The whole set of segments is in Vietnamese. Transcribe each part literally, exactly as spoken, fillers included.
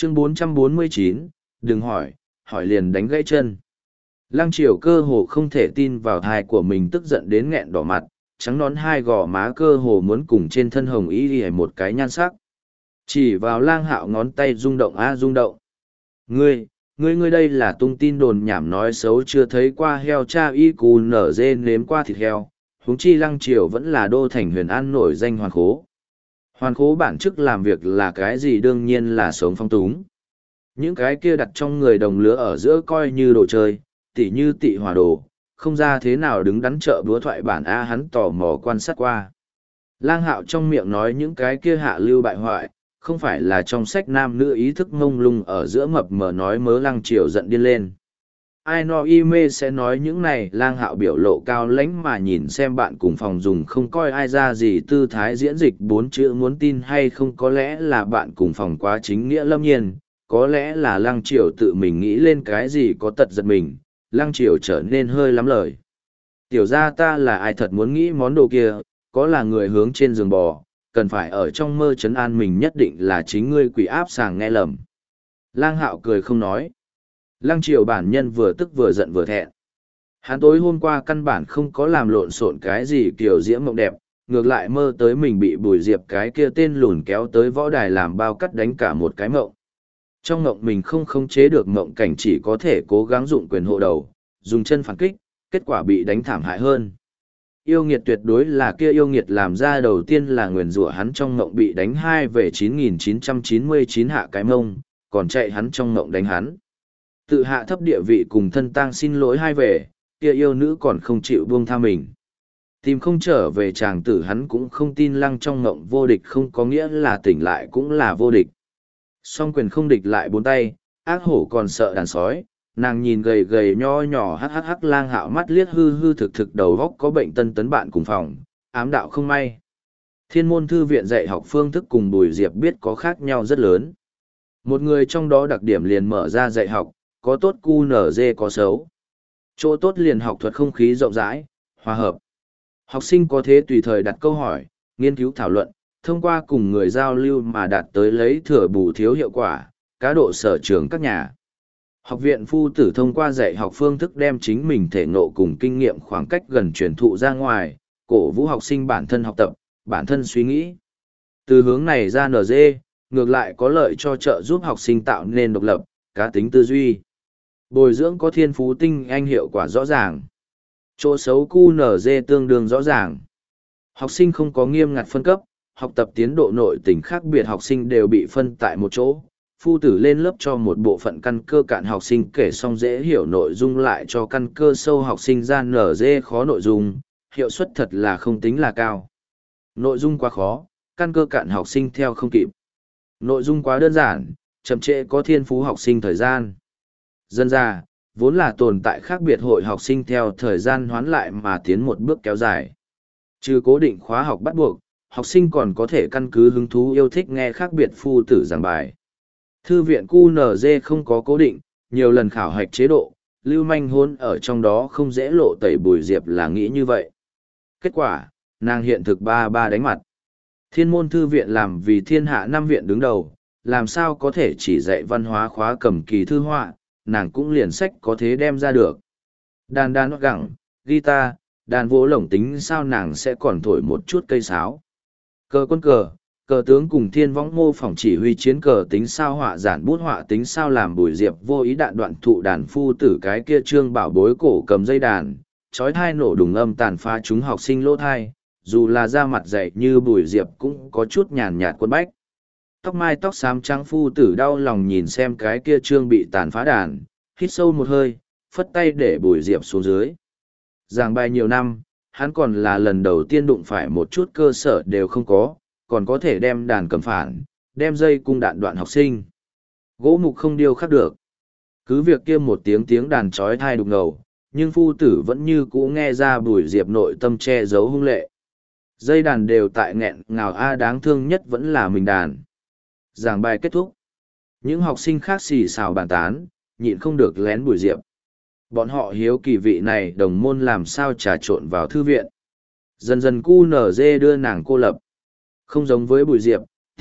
Chương bốn trăm bốn mươi chín, đừng hỏi, hỏi liền đánh gãy chân. Lăng Triều cơ hồ không thể tin vào thai của mình, tức giận đến nghẹn đỏ mặt, trắng nón hai gò má cơ hồ muốn cùng trên thân hồng y y một cái nhan sắc. Chỉ vào Lang Hạo ngón tay rung động a rung động. Ngươi, ngươi ngươi đây là tung tin đồn nhảm nói xấu, chưa thấy qua heo cha y cù nở dê nếm qua thịt heo, huống chi Lăng Triều vẫn là đô thành huyền an nổi danh hoàn khố. Hoàn khố bản chức làm việc là cái gì? Đương nhiên là sống phong túng. Những cái kia đặt trong người đồng lứa ở giữa coi như đồ chơi, tỉ như tị hỏa đồ, không ra thế nào đứng đắn trợ búa thoại bản A. Hắn tò mò quan sát qua. Lang Hạo trong miệng nói những cái kia hạ lưu bại hoại, không phải là trong sách nam nữ ý thức mông lung ở giữa mập mờ nói mớ. Lăng Triều giận điên lên. Ai no y mê sẽ nói những này? Lang Hạo biểu lộ cao lãnh mà nhìn xem bạn cùng phòng dùng không coi ai ra gì tư thái diễn dịch bốn chữ muốn tin hay không. Có lẽ là bạn cùng phòng quá chính nghĩa lâm nhiên, có lẽ là Lăng Triều tự mình nghĩ lên cái gì có tật giật mình. Lăng Triều trở nên hơi lắm lời. Tiểu ra ta là ai thật muốn nghĩ món đồ kia, có là người hướng trên giường bò, cần phải ở trong mơ trấn an mình nhất định là chính ngươi quỷ áp sàng nghe lầm. Lang Hạo cười không nói. Lăng Triều bản nhân vừa tức vừa giận vừa thẹn. Hắn tối hôm qua căn bản không có làm lộn xộn cái gì kiểu diễm mộng đẹp, ngược lại mơ tới mình bị Bùi Diệp cái kia tên lùn kéo tới võ đài làm bao cắt đánh cả một cái mộng. Trong mộng mình không khống chế được mộng cảnh, chỉ có thể cố gắng dụng quyền hộ đầu, dùng chân phản kích, kết quả bị đánh thảm hại hơn. Yêu nghiệt tuyệt đối là kia yêu nghiệt làm ra đầu tiên là nguyền rủa hắn trong mộng bị đánh hai về chín nghìn chín trăm chín mươi chín hạ cái mông, còn chạy hắn trong mộng đánh hắn. Tự hạ thấp địa vị cùng thân tang xin lỗi hai về, kia yêu nữ còn không chịu buông tha mình. Tìm không trở về chàng tử hắn cũng không tin. Lăng trong mộng vô địch không có nghĩa là tỉnh lại cũng là vô địch. Song quyền không địch lại bốn tay, ác hổ còn sợ đàn sói. Nàng nhìn gầy gầy nho nhỏ hắc hắc hắc. Lang Hạo mắt liếc hư hư thực thực đầu góc có bệnh tân tấn bạn cùng phòng, ám đạo không may. Thiên môn thư viện dạy học phương thức cùng Bùi Diệp biết có khác nhau rất lớn. Một người trong đó đặc điểm liền mở ra dạy học, có tốt cu nở dê có xấu. Chỗ tốt liền học thuật không khí rộng rãi, hòa hợp. Học sinh có thể tùy thời đặt câu hỏi, nghiên cứu thảo luận, thông qua cùng người giao lưu mà đạt tới lấy thừa bù thiếu hiệu quả, cá độ sở trường các nhà. Học viện phu tử thông qua dạy học phương thức đem chính mình thể ngộ cùng kinh nghiệm khoảng cách gần truyền thụ ra ngoài, cổ vũ học sinh bản thân học tập, bản thân suy nghĩ. Từ hướng này ra en giê, ngược lại có lợi cho trợ giúp học sinh tạo nên độc lập, cá tính tư duy. Bồi dưỡng có thiên phú tinh anh hiệu quả rõ ràng. Chỗ xấu cu en giê tương đương rõ ràng. Học sinh không có nghiêm ngặt phân cấp, học tập tiến độ nội tình khác biệt học sinh đều bị phân tại một chỗ. Phu tử lên lớp cho một bộ phận căn cơ cạn học sinh kể xong dễ hiểu nội dung, lại cho căn cơ sâu học sinh ra en giê khó nội dung, hiệu suất thật là không tính là cao. Nội dung quá khó, căn cơ cạn học sinh theo không kịp. Nội dung quá đơn giản, chậm trễ có thiên phú học sinh thời gian. Dân ra, vốn là tồn tại khác biệt hội học sinh theo thời gian hoán lại mà tiến một bước kéo dài. Trừ cố định khóa học bắt buộc, học sinh còn có thể căn cứ hứng thú yêu thích nghe khác biệt phu tử giảng bài. Thư viện cu en giê không có cố định, nhiều lần khảo hạch chế độ, lưu manh hôn ở trong đó không dễ lộ tẩy. Bùi Diệp là nghĩ như vậy. Kết quả, nàng hiện thực ba ba đánh mặt. Thiên môn thư viện làm vì thiên hạ năm viện đứng đầu, làm sao có thể chỉ dạy văn hóa khóa cầm kỳ thư họa, nàng cũng liền sách có thế đem ra được. Đàn đàn gẳng, guitar, đàn vỗ lổng tính sao nàng sẽ còn thổi một chút cây sáo. Cờ quân cờ, cờ tướng cùng thiên võng mô phỏng chỉ huy chiến cờ tính sao họa giản bút họa tính sao làm. Bùi Diệp vô ý đạn đoạn thụ đàn phu tử cái kia trương bảo bối cổ cầm dây đàn, chói thai nổ đùng âm tàn phá chúng học sinh lỗ thai, dù là da mặt dày như Bùi Diệp cũng có chút nhàn nhạt quân bách. Tóc mai tóc xám trắng phu tử đau lòng nhìn xem cái kia trương bị tàn phá đàn, hít sâu một hơi, phất tay để Bùi Diệp xuống dưới. Giảng bài nhiều năm, hắn còn là lần đầu tiên đụng phải một chút cơ sở đều không có, còn có thể đem đàn cầm phản, đem dây cung đạn đoạn học sinh. Gỗ mục không điêu khắc được. Cứ việc kia một tiếng tiếng đàn trói thai đục ngầu, nhưng phu tử vẫn như cũ nghe ra Bùi Diệp nội tâm che giấu hung lệ. Dây đàn đều tại nghẹn ngào a, đáng thương nhất vẫn là mình đàn. Giảng bài kết thúc. Những học sinh khác xì xào bàn tán, nhịn không được lén Bùi Diệp. Bọn họ hiếu kỳ vị này đồng môn làm sao trà trộn vào thư viện. Dần dần cu en giê đưa nàng cô lập. Không giống với Bùi Diệp,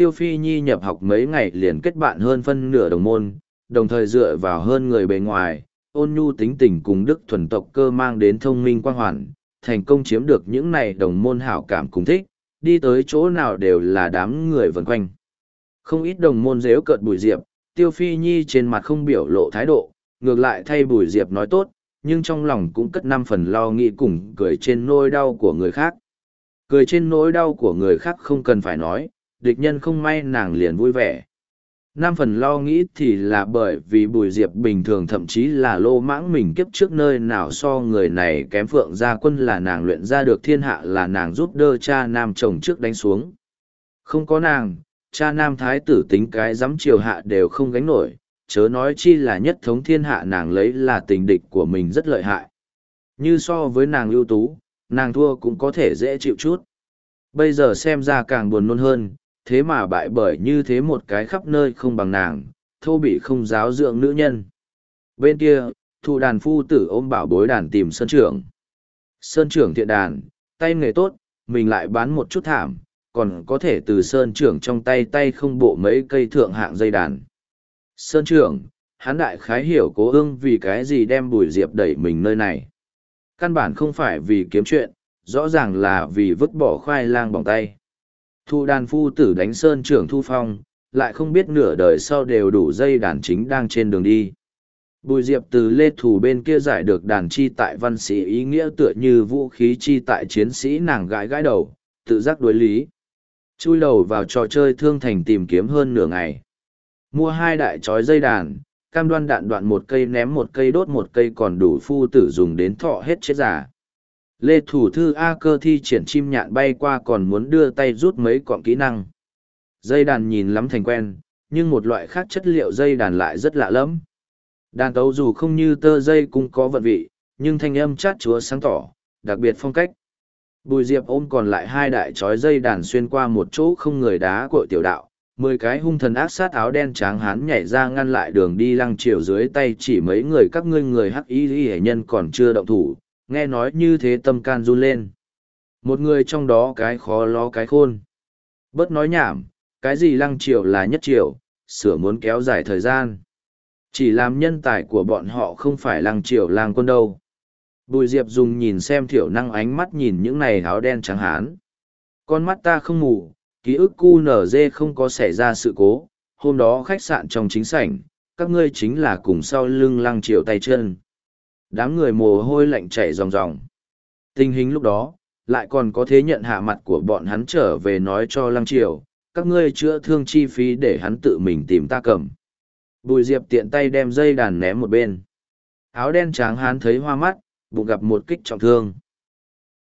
Tiêu Phi Nhi nhập học mấy ngày liền kết bạn hơn phân nửa đồng môn, đồng thời dựa vào hơn người bề ngoài, ôn nhu tính tình cùng đức thuần tộc cơ mang đến thông minh quang hoàn, thành công chiếm được những này đồng môn hảo cảm cùng thích, đi tới chỗ nào đều là đám người vần quanh. Không ít đồng môn dếu cợt Bùi Diệp, Tiêu Phi Nhi trên mặt không biểu lộ thái độ, ngược lại thay Bùi Diệp nói tốt, nhưng trong lòng cũng cất năm phần lo nghĩ cùng cười trên nỗi đau của người khác. Cười trên nỗi đau của người khác không cần phải nói, địch nhân không may nàng liền vui vẻ. Năm phần lo nghĩ thì là bởi vì Bùi Diệp bình thường thậm chí là lô mãng mình kiếp trước nơi nào so người này kém Phượng Gia Quân là nàng luyện ra được thiên hạ là nàng giúp đỡ cha nam chồng trước đánh xuống. Không có nàng, cha nam thái tử tính cái dám triều hạ đều không gánh nổi, chớ nói chi là nhất thống thiên hạ nàng lấy là tình địch của mình rất lợi hại. Như so với nàng ưu tú, nàng thua cũng có thể dễ chịu chút. Bây giờ xem ra càng buồn nôn hơn, thế mà bại bởi như thế một cái khắp nơi không bằng nàng, thô bị không giáo dưỡng nữ nhân. Bên kia, thụ đàn phu tử ôm bảo bối đàn tìm Sơn trưởng. Sơn trưởng thiện đàn, tay nghề tốt, mình lại bán một chút thảm, còn có thể từ Sơn trưởng trong tay tay không bộ mấy cây thượng hạng dây đàn. Sơn trưởng, hắn đại khái hiểu Cố Ương vì cái gì đem Bùi Diệp đẩy mình nơi này. Căn bản không phải vì kiếm chuyện, rõ ràng là vì vứt bỏ khoai lang bỏng tay. Thu đàn phu tử đánh Sơn trưởng thu phong, lại không biết nửa đời sau đều đủ dây đàn chính đang trên đường đi. Bùi Diệp từ Lê Thù bên kia giải được đàn chi tại văn sĩ ý nghĩa tựa như vũ khí chi tại chiến sĩ, nàng gãi gãi đầu, tự giác đối lý. Chui đầu vào trò chơi thương thành tìm kiếm hơn nửa ngày. Mua hai đại chói dây đàn, cam đoan đạn đoạn một cây ném một cây đốt một cây còn đủ phu tử dùng đến thọ hết chết giả. Lê Thủ Thư A Cơ thi triển chim nhạn bay qua còn muốn đưa tay rút mấy cọng kỹ năng. Dây đàn nhìn lắm thành quen, nhưng một loại khác chất liệu dây đàn lại rất lạ lẫm. Đàn tấu dù không như tơ dây cũng có vận vị, nhưng thanh âm chát chúa sáng tỏ, đặc biệt phong cách. Bùi Diệp ôm còn lại hai đại chói dây đàn xuyên qua một chỗ không người đá cội tiểu đạo, mười cái hung thần ác sát áo đen tráng hán nhảy ra ngăn lại đường đi Lăng Triều dưới tay chỉ mấy người các ngươi người hắc y hệ nhân còn chưa động thủ, nghe nói như thế tâm can run lên. Một người trong đó cái khó lo cái khôn. Bớt nói nhảm, cái gì Lăng Triều là nhất triều, sửa muốn kéo dài thời gian. Chỉ làm nhân tài của bọn họ không phải Lăng Triều lang quân đâu. Bùi Diệp dùng nhìn xem thiểu năng ánh mắt nhìn những này áo đen trắng hán. Con mắt ta không mù, ký ức cu nở dê không có xảy ra sự cố, hôm đó khách sạn trong chính sảnh, các ngươi chính là cùng sau lưng Lăng Triều tay chân. Đám người mồ hôi lạnh chảy ròng ròng. Tình hình lúc đó, lại còn có thế nhận hạ mặt của bọn hắn trở về nói cho Lăng Triều, các ngươi chữa thương chi phí để hắn tự mình tìm ta cầm. Bùi Diệp tiện tay đem dây đàn ném một bên. Áo đen tráng hán thấy hoa mắt, bụng gặp một kích trọng thương.